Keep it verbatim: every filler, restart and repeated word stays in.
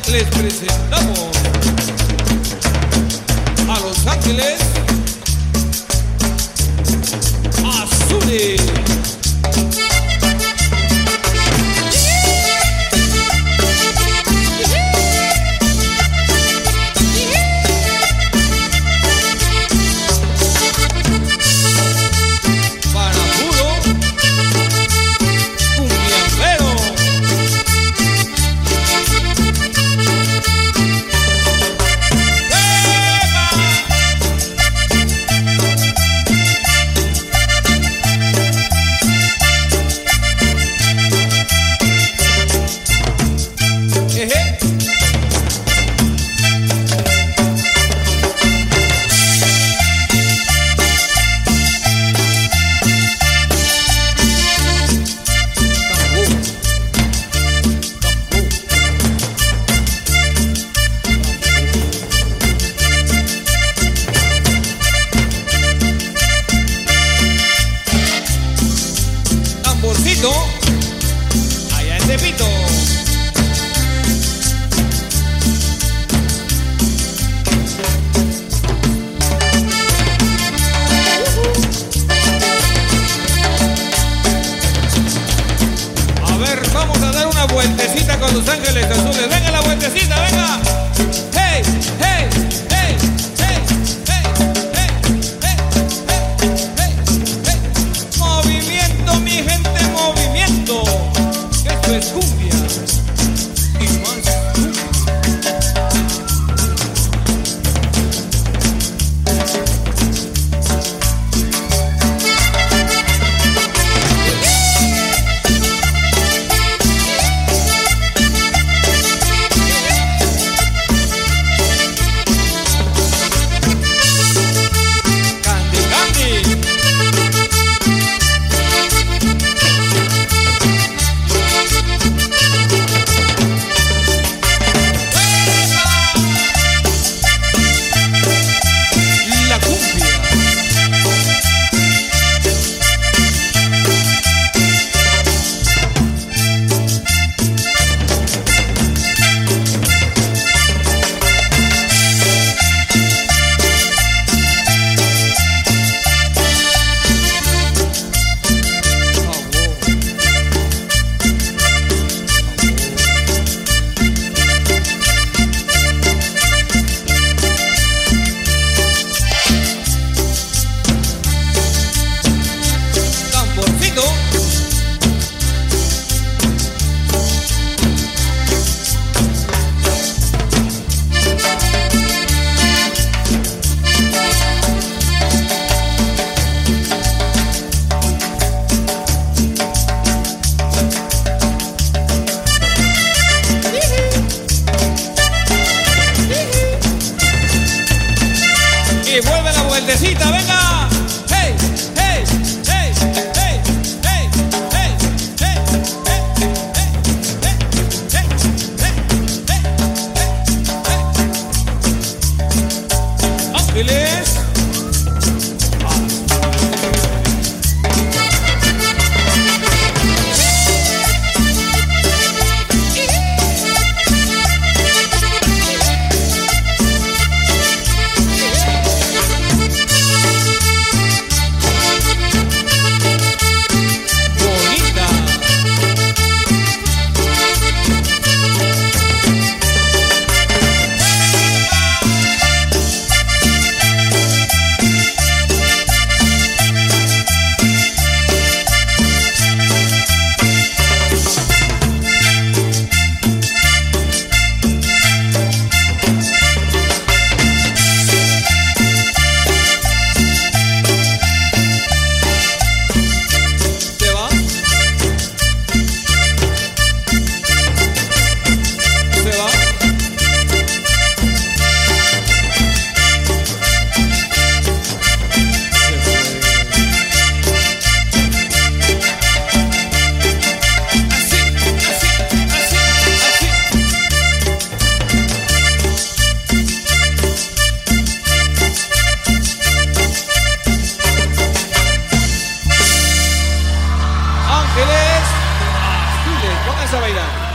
les presentamos a Los Ángeles Azules. Tamborcito, allá en Tepito. A ver, vamos a dar una vueltecita con Los Ángeles Azules. Venga la vueltecita, venga. Hey, hey, hey, hey, hey, hey, hey, hey, hey, hey. Movimiento, mi gente. Esto es cumbia y más cumbia. Candy, candy. Y vuelve la vueltecita, venga. Hey, hey, hey, hey, hey, hey, hey, hey, hey, hey, Ángeles. Pónganse a bailar.